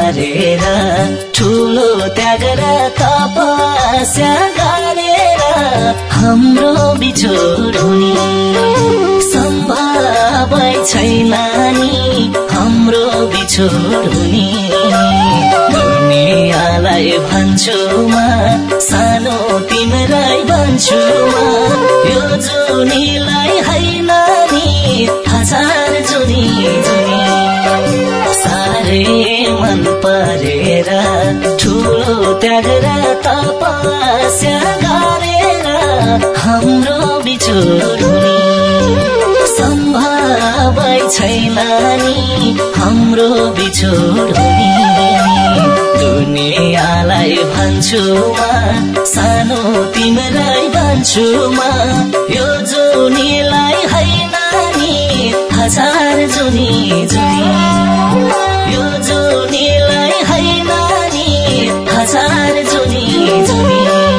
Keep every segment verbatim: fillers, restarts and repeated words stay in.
पारेर ठुलो त्याग र तपस्या गरेर हाम्रो बिछोड हुने सम्भवै छैन नि हाम्रो बिछोड हुने दुनियाँलाई भन्छु म सानो तिम्रै भन्छु म यो जुनीलाई हैन नि हजार जुनी जुनी साह्रै मन परेर ठुलो त्याग र तपस्या गरेर हाम्रो बिछोड हुने सम्भवै छैन नि हाम्रो बिछोड हुने दुनियाँलाई भन्छु म सानो तिम्रै भन्छु म यो जुनीलाई हैन नि हजार जुनी जुनी यो जुनीलाई हैन नि हजार जुनी जुनी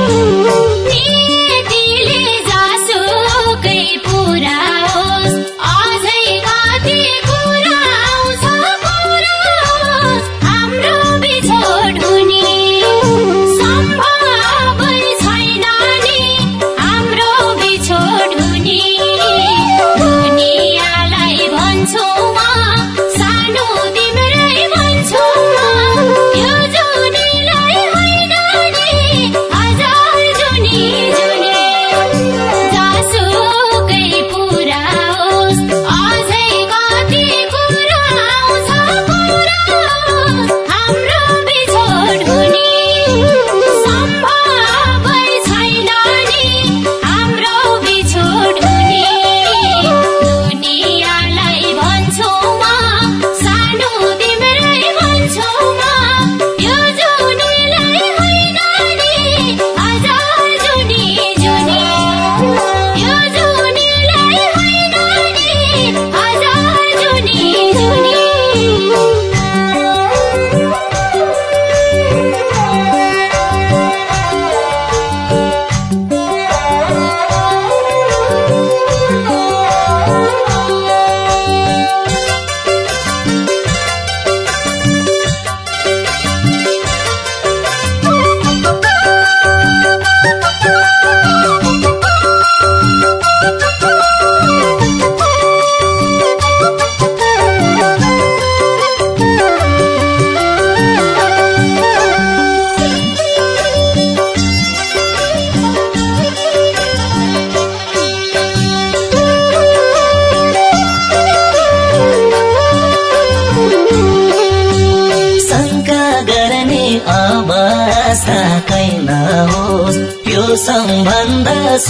यो सम्बन्ध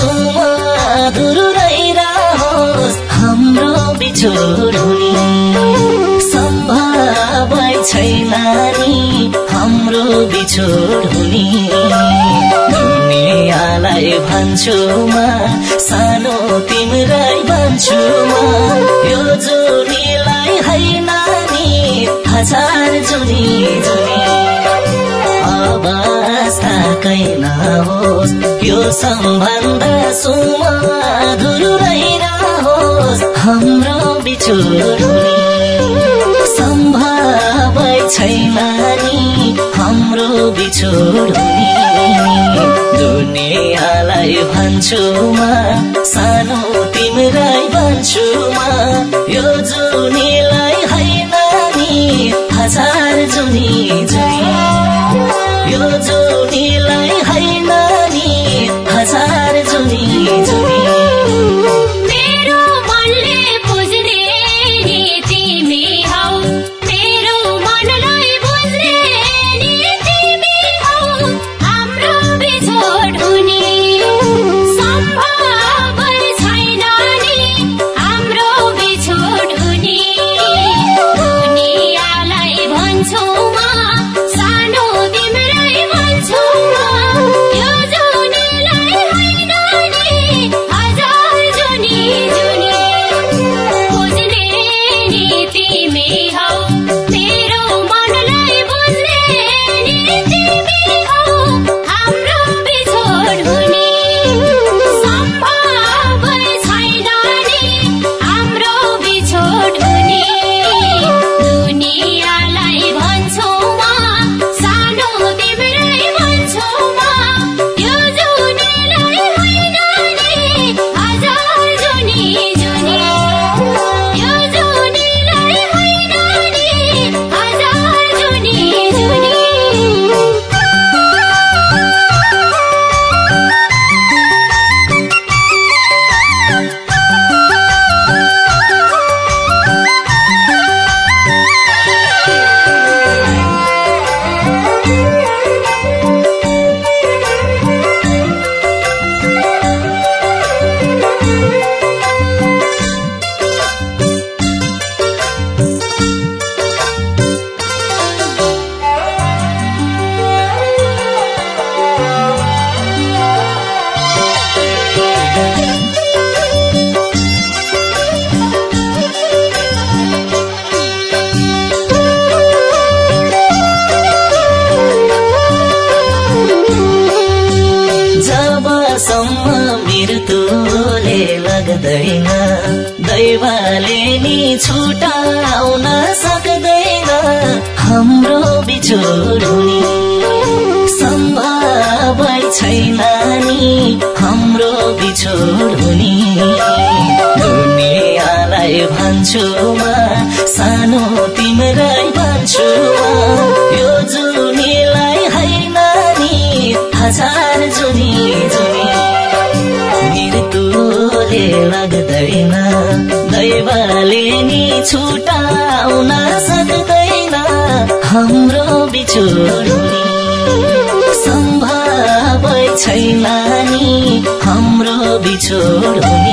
सुमधुर रहिरहोस् हाम्रो बिछोड हुने सम्भवै छैन नि हाम्रो बिछोड हुने दुनियाँलाई भन्छु म सानो तिम्रै भन्छु म यो जुनीलाई हैन नि हजार जुनी जुनी अवस्था कैन होस् यो सम्बन्ध सुमधुर रहिरहोस् हाम्रो बिछोड हुने सम्भवै छैन नि हाम्रो बिछोड हुने दुनियाँलाई भन्छु म सानो तिम्रै भन्छु म यो जुनीलाई हैन नि हजार जुनी जुनी यो जुनीलाई हैन नि हजार जुनी जुनी सानो तिम्रै भन्छ लाग्दैन दैवले नि छुटाउन सक्दैन हाम्रो बिछोड हुने सम्भव छैन नि हाम्रो बिछोड हुने दुनियाँलाई भन्छु म सानो तिम्रै भन्छु यो जुनीलाई हैन नि हजार जुनी जुनी मृत्युले लाग्दैन दैवले नि छुटाउन सक्दैन हाम्रो बिछोड हुने सम्भव छैन नि हाम्रो बिछोड हुने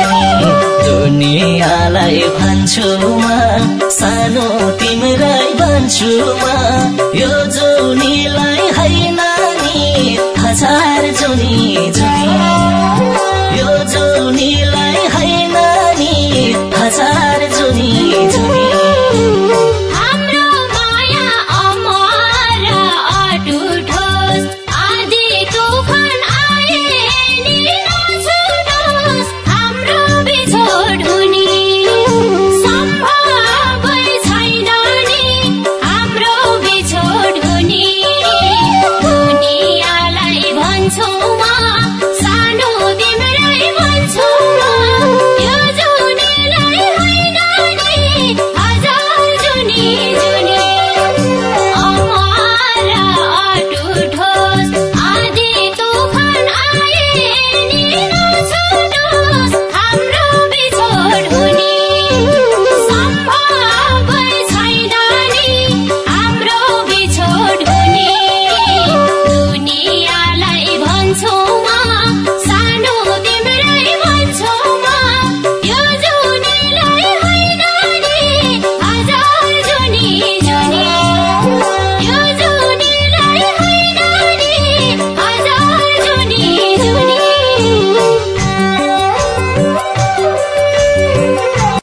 दुनियाँलाई भन्छु म सानो तिम्रै भन्छु म यो जुनीलाई हैन नि हजार जुनी जुनी यो जुनी